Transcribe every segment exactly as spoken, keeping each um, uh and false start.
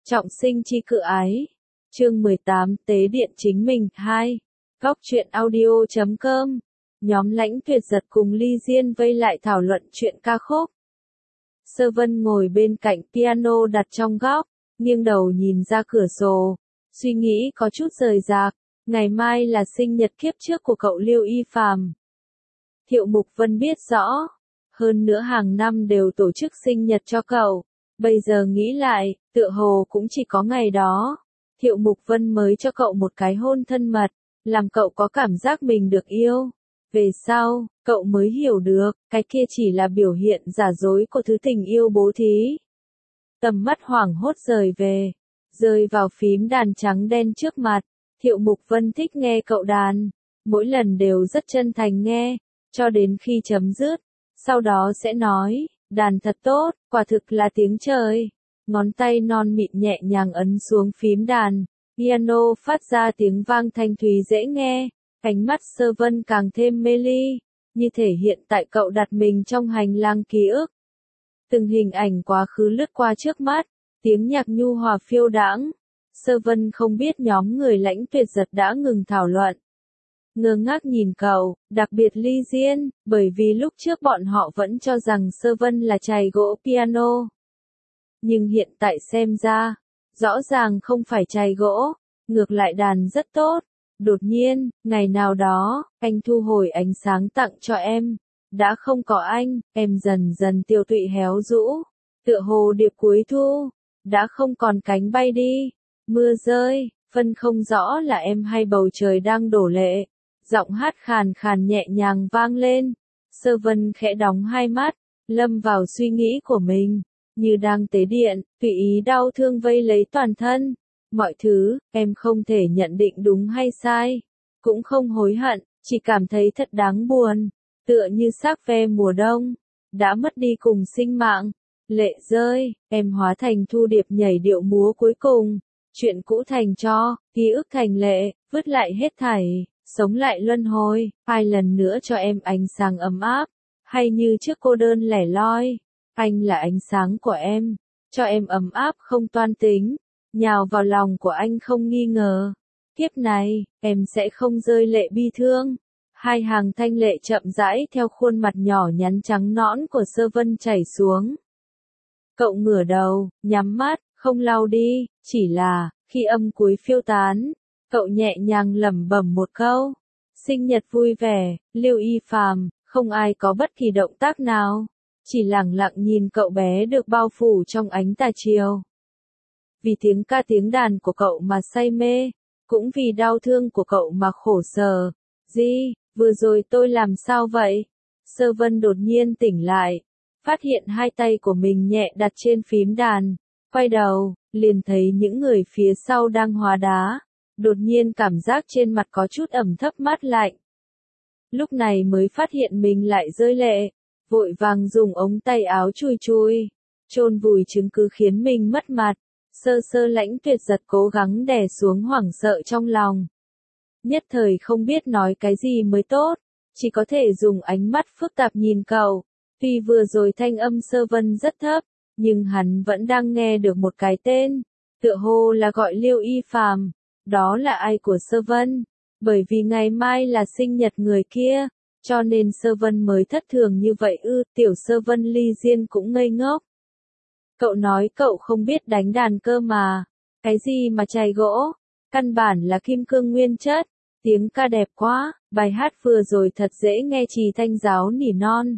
Trọng sinh chi cự ái. Chương mười tám Tế điện chính mình hai. Góc truyện audio chấm com. Nhóm Lãnh Tuyệt Giật cùng Ly Diên vây lại thảo luận chuyện ca khúc. Sơ Vân ngồi bên cạnh piano đặt trong góc, nghiêng đầu nhìn ra cửa sổ, suy nghĩ có chút rời rạc. Ngày mai là sinh nhật kiếp trước của cậu Liêu Y Phàm. Thiệu Mục Vân biết rõ, hơn nữa hàng năm đều tổ chức sinh nhật cho cậu. Bây giờ nghĩ lại, tựa hồ cũng chỉ có ngày đó, Thiệu Mục Vân mới cho cậu một cái hôn thân mật, làm cậu có cảm giác mình được yêu. Về sau, cậu mới hiểu được, cái kia chỉ là biểu hiện giả dối của thứ tình yêu bố thí. Tầm mắt hoảng hốt rời về, rơi vào phím đàn trắng đen trước mặt. Thiệu Mục Vân thích nghe cậu đàn, mỗi lần đều rất chân thành nghe, cho đến khi chấm dứt, sau đó sẽ nói, đàn thật tốt, quả thực là tiếng trời. Ngón tay non mịn nhẹ nhàng ấn xuống phím đàn, piano phát ra tiếng vang thanh thúy dễ nghe, ánh mắt Sơ Vân càng thêm mê ly, như thể hiện tại cậu đặt mình trong hành lang ký ức. Từng hình ảnh quá khứ lướt qua trước mắt, tiếng nhạc nhu hòa phiêu đãng. Sơ Vân không biết nhóm người Lãnh Tuyệt Giật đã ngừng thảo luận. Ngơ ngác nhìn cậu, đặc biệt Ly Diên, bởi vì lúc trước bọn họ vẫn cho rằng Sơ Vân là chày gỗ piano. Nhưng hiện tại xem ra, rõ ràng không phải chày gỗ, ngược lại đàn rất tốt. Đột nhiên, ngày nào đó, anh thu hồi ánh sáng tặng cho em. Đã không có anh, em dần dần tiêu tụy héo rũ, tựa hồ điệp cuối thu, đã không còn cánh bay đi. Mưa rơi, phân không rõ là em hay bầu trời đang đổ lệ. Giọng hát khàn khàn nhẹ nhàng vang lên. Sơ Vân khẽ đóng hai mắt, lâm vào suy nghĩ của mình, như đang tế điện, tùy ý đau thương vây lấy toàn thân. Mọi thứ, em không thể nhận định đúng hay sai, cũng không hối hận, chỉ cảm thấy thật đáng buồn, tựa như xác ve mùa đông, đã mất đi cùng sinh mạng. Lệ rơi, em hóa thành thu điệp nhảy điệu múa cuối cùng. Chuyện cũ thành tro, ký ức thành lệ, vứt lại hết thảy, sống lại luân hồi, ai lần nữa cho em ánh sáng ấm áp, hay như trước cô đơn lẻ loi. Anh là ánh sáng của em, cho em ấm áp không toan tính, nhào vào lòng của anh không nghi ngờ. Kiếp này, em sẽ không rơi lệ bi thương. Hai hàng thanh lệ chậm rãi theo khuôn mặt nhỏ nhắn trắng nõn của Sơ Vân chảy xuống. Cậu ngửa đầu, nhắm mắt, không lau đi, chỉ là, khi âm cuối phiêu tán, cậu nhẹ nhàng lẩm bẩm một câu. Sinh nhật vui vẻ, Liêu Y Phàm. Không ai có bất kỳ động tác nào, chỉ lặng lặng nhìn cậu bé được bao phủ trong ánh tà chiều. Vì tiếng ca tiếng đàn của cậu mà say mê, cũng vì đau thương của cậu mà khổ sở. Di, vừa rồi tôi làm sao vậy? Sơ Vân đột nhiên tỉnh lại, phát hiện hai tay của mình nhẹ đặt trên phím đàn, quay đầu, liền thấy những người phía sau đang hóa đá, đột nhiên cảm giác trên mặt có chút ẩm thấp mát lạnh. Lúc này mới phát hiện mình lại rơi lệ, vội vàng dùng ống tay áo chùi chùi, chôn vùi chứng cứ khiến mình mất mặt. Sơ Sơ Lãnh Tuyệt Giật cố gắng đè xuống hoảng sợ trong lòng. Nhất thời không biết nói cái gì mới tốt, chỉ có thể dùng ánh mắt phức tạp nhìn cậu. Tuy vừa rồi thanh âm Sơ Vân rất thấp, nhưng hắn vẫn đang nghe được một cái tên, tựa hồ là gọi Liêu Y Phàm. Đó là ai của Sơ Vân? Bởi vì ngày mai là sinh nhật người kia, cho nên Sơ Vân mới thất thường như vậy ư? Tiểu Sơ Vân Ly Diên cũng ngây ngốc. Cậu nói cậu không biết đánh đàn cơ mà. Cái gì mà chày gỗ? Căn bản là kim cương nguyên chất. Tiếng ca đẹp quá, bài hát vừa rồi thật dễ nghe. Trì Thanh Giáo nỉ non.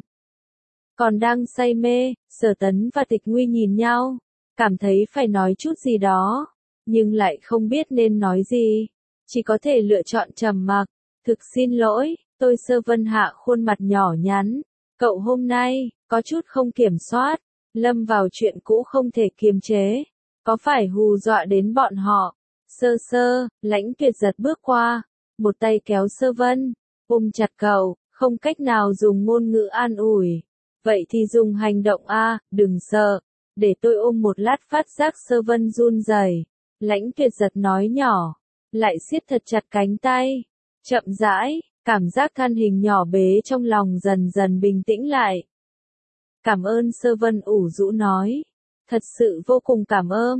Còn đang say mê, Sở Tấn và Tịch Nguy nhìn nhau, cảm thấy phải nói chút gì đó, nhưng lại không biết nên nói gì, chỉ có thể lựa chọn trầm mặc. Thực xin lỗi, tôi Sơ Vân hạ khuôn mặt nhỏ nhắn. Cậu hôm nay, có chút không kiểm soát, lâm vào chuyện cũ không thể kiềm chế, có phải hù dọa đến bọn họ? Sơ Sơ, Lãnh Tuyệt Giật bước qua, một tay kéo Sơ Vân, ôm chặt cậu, không cách nào dùng ngôn ngữ an ủi. Vậy thì dùng hành động a, đừng sợ, để tôi ôm một lát. Phát giác Sơ Vân run rẩy, Lãnh Tuyệt Giật nói nhỏ, lại siết thật chặt cánh tay, chậm rãi, cảm giác thân hình nhỏ bé trong lòng dần dần bình tĩnh lại. Cảm ơn. Sơ Vân ủ rũ nói, thật sự vô cùng cảm ơn,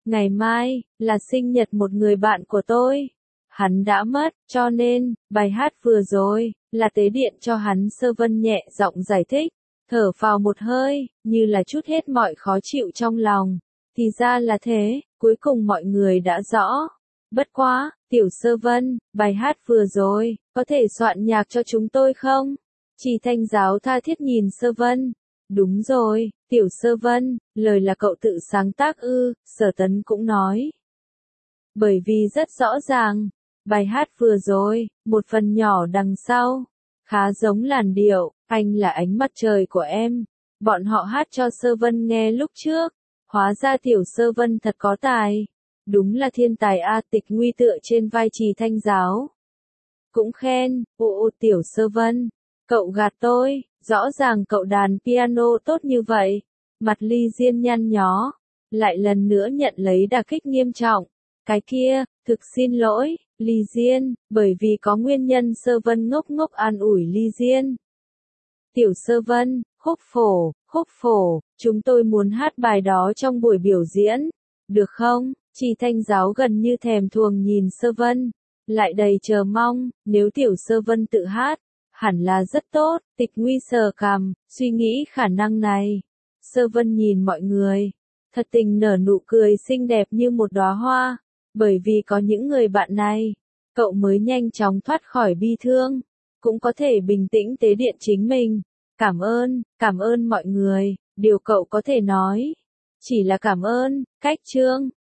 Ngày mai, là sinh nhật một người bạn của tôi. Hắn đã mất, cho nên, bài hát vừa rồi, là tế điện cho hắn. Sơ Vân nhẹ giọng giải thích, thở phào một hơi, như là chút hết mọi khó chịu trong lòng. Thì ra là thế, cuối cùng mọi người đã rõ. Bất quá, Tiểu Sơ Vân, bài hát vừa rồi, có thể soạn nhạc cho chúng tôi không? Trì Thanh Giáo tha thiết nhìn Sơ Vân. Đúng rồi, Tiểu Sơ Vân, lời là cậu tự sáng tác ư? Sở Tấn cũng nói. Bởi vì rất rõ ràng, bài hát vừa rồi, một phần nhỏ đằng sau, khá giống làn điệu, anh là ánh mặt trời của em. Bọn họ hát cho Sơ Vân nghe lúc trước, hóa ra Tiểu Sơ Vân thật có tài. Đúng là thiên tài a. Tịch Nguy tựa trên vai Trì Thanh Giáo. Cũng khen, ồ Tiểu Sơ Vân, cậu gạt tôi, rõ ràng cậu đàn piano tốt như vậy. Mặt Ly Diên nhăn nhó, lại lần nữa nhận lấy đả kích nghiêm trọng. Cái kia, thực xin lỗi, Ly Diên, bởi vì có nguyên nhân. Sơ Vân ngốc ngốc an ủi Ly Diên. Tiểu Sơ Vân, khúc phổ, khúc phổ, chúng tôi muốn hát bài đó trong buổi biểu diễn. Được không? Trì Thanh Giáo gần như thèm thuồng nhìn Sơ Vân, lại đầy chờ mong. Nếu Tiểu Sơ Vân tự hát, hẳn là rất tốt. Tịch Nguy sờ cằm, suy nghĩ khả năng này. Sơ Vân nhìn mọi người, thật tình nở nụ cười xinh đẹp như một đóa hoa. Bởi vì có những người bạn này, cậu mới nhanh chóng thoát khỏi bi thương, cũng có thể bình tĩnh tế điện chính mình. Cảm ơn, cảm ơn mọi người, điều cậu có thể nói chỉ là cảm ơn. Cách chương